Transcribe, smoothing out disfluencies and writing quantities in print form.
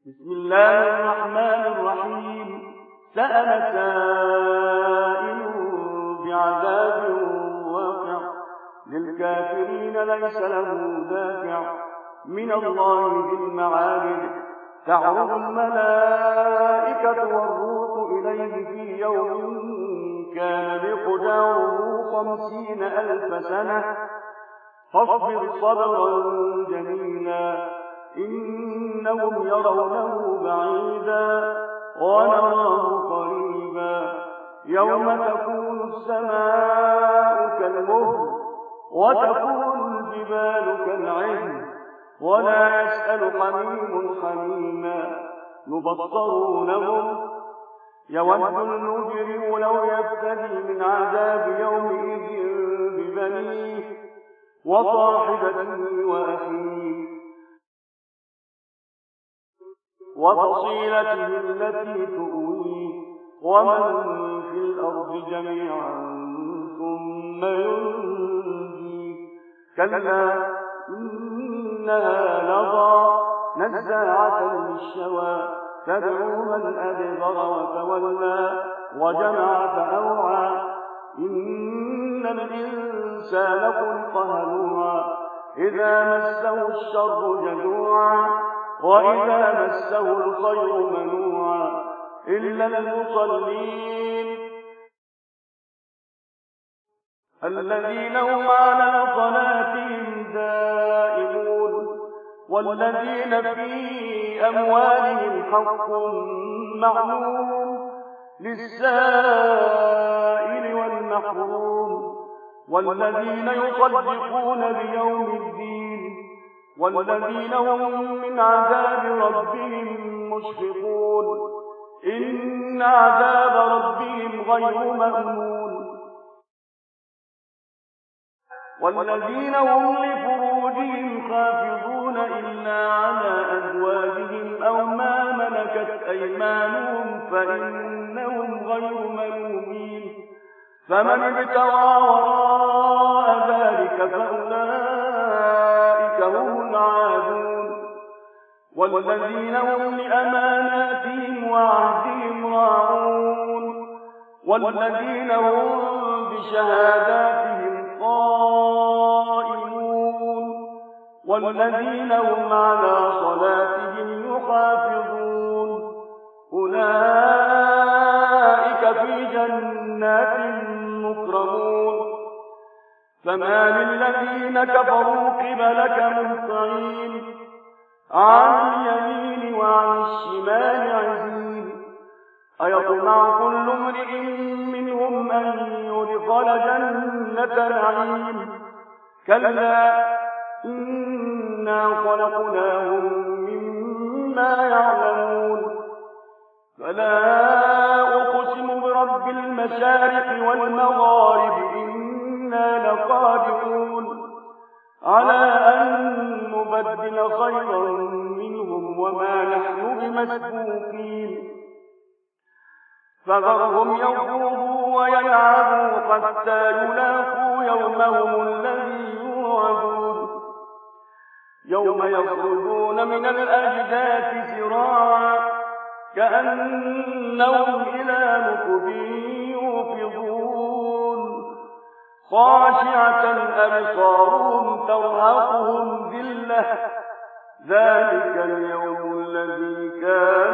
بسم الله الرحمن الرحيم. سأل سائل بعذاب واقع للكافرين ليس له دافع من الله ذي المعارج. تعرض الملائكة والروح إليه في يوم كان مقداره 50,000 سنة فاصبر صبرا جميلا إنهم يرونه بعيدا ونراه قريبا يوم تكون السماء كالمهل وتكون الجبال كالعهن ولا يسأل حميم حميما يبصرونهم يود المجرم لو يفتدي من عذاب يومئذ ببنيه وصاحبته وأخيه وفصيلته التي تؤويه ومن في الأرض جميعا ثم ينجيه كلا إنها لظى نزاعة للشوى تدعو من أدبر وتولى وجمع فأوعى إن الإنسان خلق هلوعا إذا مسه الشر جزوعا وإذا مسه الخير منوعا إلا المصلين الذين هم على صلاتهم دائمون والذين في أموالهم حق معلوم للسائل والمحروم والذين يصدقون بيوم الدين والذين هم من عذاب ربهم مشفقون إن عذاب ربهم غير مأمون والذين هم لفروجهم حافظون إلا على أزواجهم أو ما ملكت أيمانهم فإنهم غير ملومين فمن ابتغى وراء ذلك فأولئك هم العادون والذين هم لأماناتهم وعهدهم راعون والذين هم بشهاداتهم قائمون والذين هم على صلاتهم يحافظون أولئك في جنات مكرمون فما للذين كفروا قبلك مهطعين عن اليمين وعن الشمال عزين أيطمع كل امرئ منهم أن يدخل جنة نعيم كلا إنا خلقناهم مما يعلمون فلا أقسم برب المشارق والمغارب إنا لقادرون على أن نبدل خيرا منهم وما نحن بمسبوقين فذرهم يخوضوا ويلعبوا حتى يلاقوا يومهم الذي يوعدون يوم يخرجون من الأجداث سراعا كأنهم إلى نصب يوفضون خاشعة أبصارهم ترهقهم ذلة ذلك اليوم الذي كان